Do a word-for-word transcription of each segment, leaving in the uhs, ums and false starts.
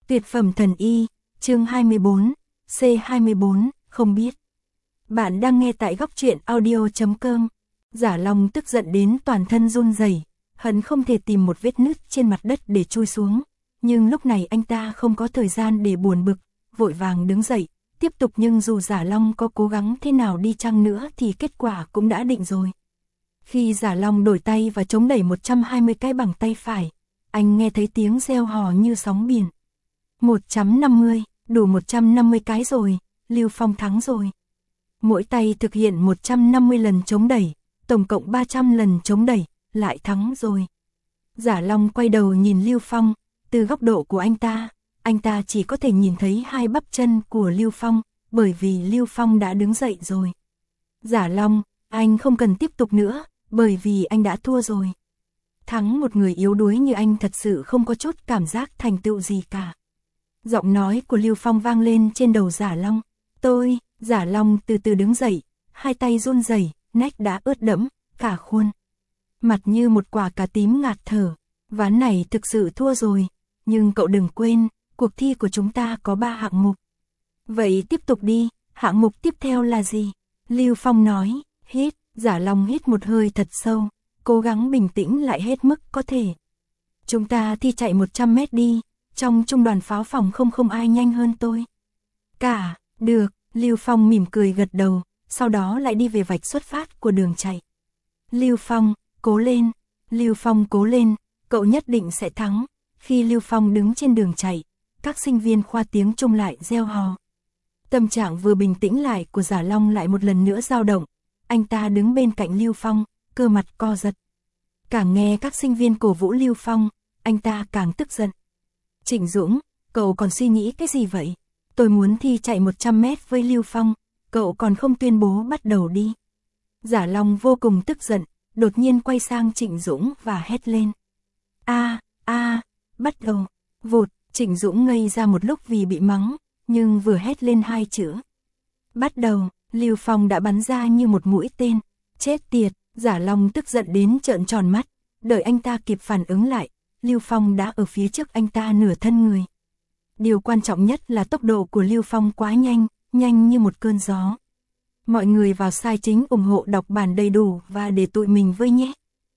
Tuyệt phẩm thần y, chương hai mươi bốn, C hai mươi bốn, không biết. Bạn đang nghe tại góc truyện audio.com. Giả Long tức giận đến toàn thân run rẩy, hận không thể tìm một vết nứt trên mặt đất để chui xuống. Nhưng lúc này anh ta không có thời gian để buồn bực, vội vàng đứng dậy, tiếp tục nhưng dù Giả Long có cố gắng thế nào đi chăng nữa thì kết quả cũng đã định rồi. Khi Giả Long đổi tay và chống đẩy một trăm hai mươi cái bằng tay phải, anh nghe thấy tiếng reo hò như sóng biển. một trăm năm mươi, đủ một trăm năm mươi cái rồi, Lưu Phong thắng rồi. Mỗi tay thực hiện một trăm năm mươi lần chống đẩy, tổng cộng ba trăm lần chống đẩy, lại thắng rồi. Giả Long quay đầu nhìn Lưu Phong, từ góc độ của anh ta, anh ta chỉ có thể nhìn thấy hai bắp chân của Lưu Phong, bởi vì Lưu Phong đã đứng dậy rồi. Giả Long, anh không cần tiếp tục nữa, bởi vì anh đã thua rồi. Thắng một người yếu đuối như anh thật sự không có chút cảm giác thành tựu gì cả. Giọng nói của Lưu Phong vang lên trên đầu Giả Long. Tôi, Giả Long từ từ đứng dậy, hai tay run rẩy, nách đã ướt đẫm, cả khuôn mặt như một quả cà tím ngạt thở. Ván này thực sự thua rồi, nhưng cậu đừng quên, cuộc thi của chúng ta có ba hạng mục. Vậy tiếp tục đi, hạng mục tiếp theo là gì? Lưu Phong nói, hít, Giả Long hít một hơi thật sâu, cố gắng bình tĩnh lại hết mức có thể. Chúng ta thi chạy một trăm mét đi, trong trung đoàn pháo phòng không không ai nhanh hơn tôi. Cả, được, Lưu Phong mỉm cười gật đầu, sau đó lại đi về vạch xuất phát của đường chạy. Lưu Phong, cố lên, Lưu Phong cố lên, cậu nhất định sẽ thắng. Khi Lưu Phong đứng trên đường chạy, các sinh viên khoa tiếng Trung lại reo hò. Tâm trạng vừa bình tĩnh lại của Giả Long lại một lần nữa dao động, anh ta đứng bên cạnh Lưu Phong, cơ mặt co giật. Càng nghe các sinh viên cổ vũ Lưu Phong, anh ta càng tức giận. Trịnh Dũng, cậu còn suy nghĩ cái gì vậy? Tôi muốn thi chạy một trăm mét với Lưu Phong, cậu còn không tuyên bố bắt đầu đi. Giả Long vô cùng tức giận, đột nhiên quay sang Trịnh Dũng và hét lên. A, a, bắt đầu, vụt, Trịnh Dũng ngây ra một lúc vì bị mắng, nhưng vừa hét lên hai chữ. Bắt đầu, Lưu Phong đã bắn ra như một mũi tên, chết tiệt, Giả Long tức giận đến trợn tròn mắt, đợi anh ta kịp phản ứng lại, Lưu Phong đã ở phía trước anh ta nửa thân người. Điều quan trọng nhất là tốc độ của Lưu Phong quá nhanh, nhanh như một cơn gió. Mọi người vào site chính ủng hộ đọc bản đầy đủ và để tụi mình với nhé.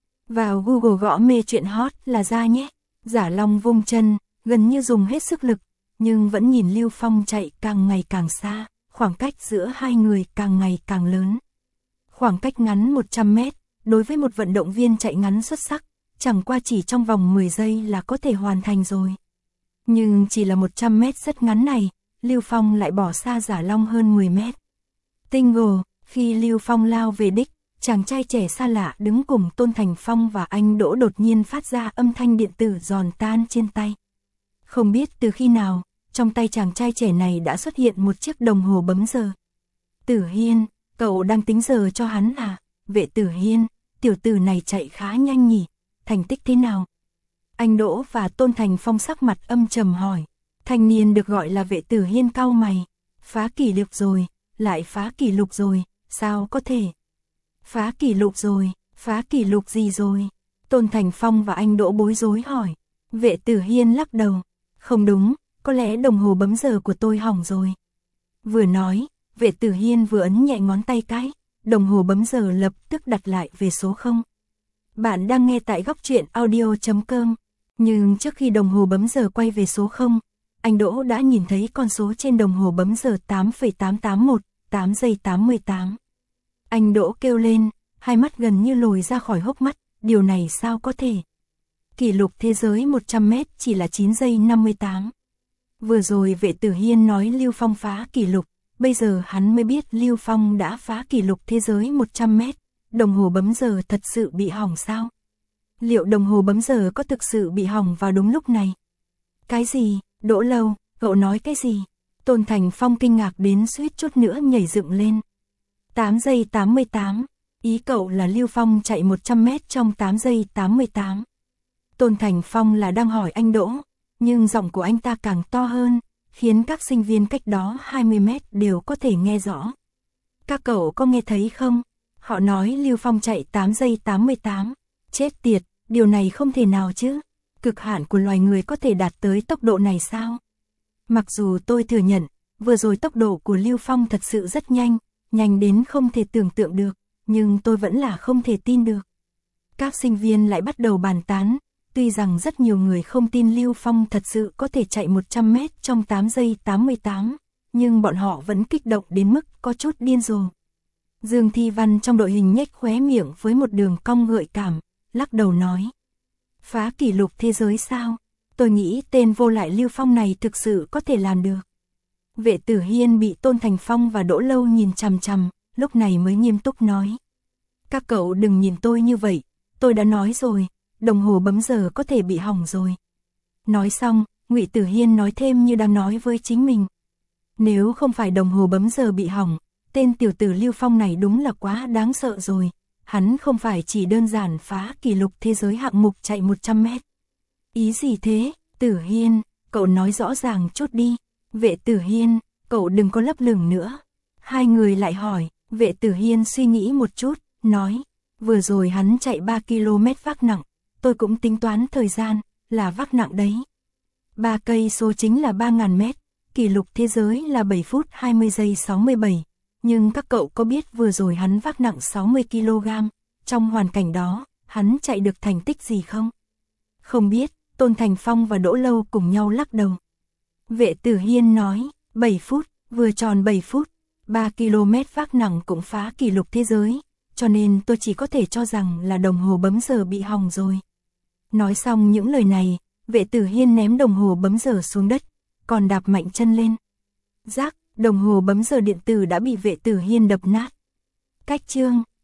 Vào Google gõ mê chuyện hot là ra nhé. Giả Long vung chân, gần như dùng hết sức lực, nhưng vẫn nhìn Lưu Phong chạy càng ngày càng xa, khoảng cách giữa hai người càng ngày càng lớn. Khoảng cách ngắn một trăm mét, đối với một vận động viên chạy ngắn xuất sắc, chẳng qua chỉ trong vòng mười giây là có thể hoàn thành rồi. Nhưng chỉ là một trăm mét rất ngắn này, Lưu Phong lại bỏ xa Giả Long hơn mười mét. Tinh gồ, khi Lưu Phong lao về đích, chàng trai trẻ xa lạ đứng cùng Tôn Thành Phong và anh Đỗ đột nhiên phát ra âm thanh điện tử giòn tan trên tay. Không biết từ khi nào, trong tay chàng trai trẻ này đã xuất hiện một chiếc đồng hồ bấm giờ. Tử Hiên, cậu đang tính giờ cho hắn à? Vệ Tử Hiên, tiểu tử này chạy khá nhanh nhỉ, thành tích thế nào? Anh Đỗ và Tôn Thành Phong sắc mặt âm trầm hỏi. Thanh niên được gọi là Vệ Tử Hiên cau mày. Phá kỷ lục rồi, lại phá kỷ lục rồi, sao có thể? Phá kỷ lục rồi, phá kỷ lục gì rồi? Tôn Thành Phong và anh Đỗ bối rối hỏi. Vệ Tử Hiên lắc đầu. Không đúng, có lẽ đồng hồ bấm giờ của tôi hỏng rồi. Vừa nói, Vệ Tử Hiên vừa ấn nhẹ ngón tay cái, đồng hồ bấm giờ lập tức đặt lại về số không. Bạn đang nghe tại góc truyện audio.com. Nhưng trước khi đồng hồ bấm giờ quay về số không, anh Đỗ đã nhìn thấy con số trên đồng hồ bấm giờ tám phẩy tám tám một, tám giây tám mươi tám. Anh Đỗ kêu lên, hai mắt gần như lồi ra khỏi hốc mắt, điều này sao có thể? Kỷ lục thế giới một trăm mét chỉ là chín giây năm mươi tám. Vừa rồi Vệ Tử Hiên nói Lưu Phong phá kỷ lục, bây giờ hắn mới biết Lưu Phong đã phá kỷ lục thế giới một trăm mét. Đồng hồ bấm giờ thật sự bị hỏng sao? Liệu đồng hồ bấm giờ có thực sự bị hỏng vào đúng lúc này? Cái gì? Đỗ Lâu, cậu nói cái gì? Tôn Thành Phong kinh ngạc đến suýt chút nữa nhảy dựng lên. tám giây tám mươi tám, ý cậu là Lưu Phong chạy một trăm mét trong tám giây tám mươi tám. Tôn Thành Phong là đang hỏi anh Đỗ, nhưng giọng của anh ta càng to hơn, khiến các sinh viên cách đó hai mươi mét đều có thể nghe rõ. Các cậu có nghe thấy không? Họ nói Lưu Phong chạy tám giây tám mươi tám. Chết tiệt, điều này không thể nào chứ. Cực hạn của loài người có thể đạt tới tốc độ này sao? Mặc dù tôi thừa nhận, vừa rồi tốc độ của Lưu Phong thật sự rất nhanh, nhanh đến không thể tưởng tượng được, nhưng tôi vẫn là không thể tin được. Các sinh viên lại bắt đầu bàn tán, tuy rằng rất nhiều người không tin Lưu Phong thật sự có thể chạy một trăm mét trong tám giây tám mươi tám, nhưng bọn họ vẫn kích động đến mức có chút điên rồ. Dương Thi Văn trong đội hình nhếch khóe miệng với một đường cong gợi cảm, lắc đầu nói. Phá kỷ lục thế giới sao? Tôi nghĩ tên vô lại Lưu Phong này thực sự có thể làm được. Vệ Tử Hiên bị Tôn Thành Phong và Đỗ Lâu nhìn chằm chằm, lúc này mới nghiêm túc nói. Các cậu đừng nhìn tôi như vậy, tôi đã nói rồi, đồng hồ bấm giờ có thể bị hỏng rồi. Nói xong, Ngụy Tử Hiên nói thêm như đang nói với chính mình. Nếu không phải đồng hồ bấm giờ bị hỏng, tên tiểu tử Lưu Phong này đúng là quá đáng sợ rồi. Hắn không phải chỉ đơn giản phá kỷ lục thế giới hạng mục chạy một trăm mét. Ý gì thế, Tử Hiên, cậu nói rõ ràng chút đi. Vệ Tử Hiên, cậu đừng có lấp lửng nữa. Hai người lại hỏi, Vệ Tử Hiên suy nghĩ một chút, nói. Vừa rồi hắn chạy ba ki lô mét vác nặng, tôi cũng tính toán thời gian, là vác nặng đấy. ba cây số chính là ba nghìn mét, kỷ lục thế giới là bảy phút hai mươi giây sáu mươi bảy. Nhưng các cậu có biết vừa rồi hắn vác nặng sáu mươi ki lô gam, trong hoàn cảnh đó, hắn chạy được thành tích gì không? Không biết, Tôn Thành Phong và Đỗ Lâu cùng nhau lắc đầu. Vệ Tử Hiên nói, bảy phút, vừa tròn bảy phút, ba ki lô mét vác nặng cũng phá kỷ lục thế giới, cho nên tôi chỉ có thể cho rằng là đồng hồ bấm giờ bị hỏng rồi. Nói xong những lời này, Vệ Tử Hiên ném đồng hồ bấm giờ xuống đất, còn đạp mạnh chân lên. Rác, đồng hồ bấm giờ điện tử đã bị Vệ Tử Hiên đập nát. Cách chương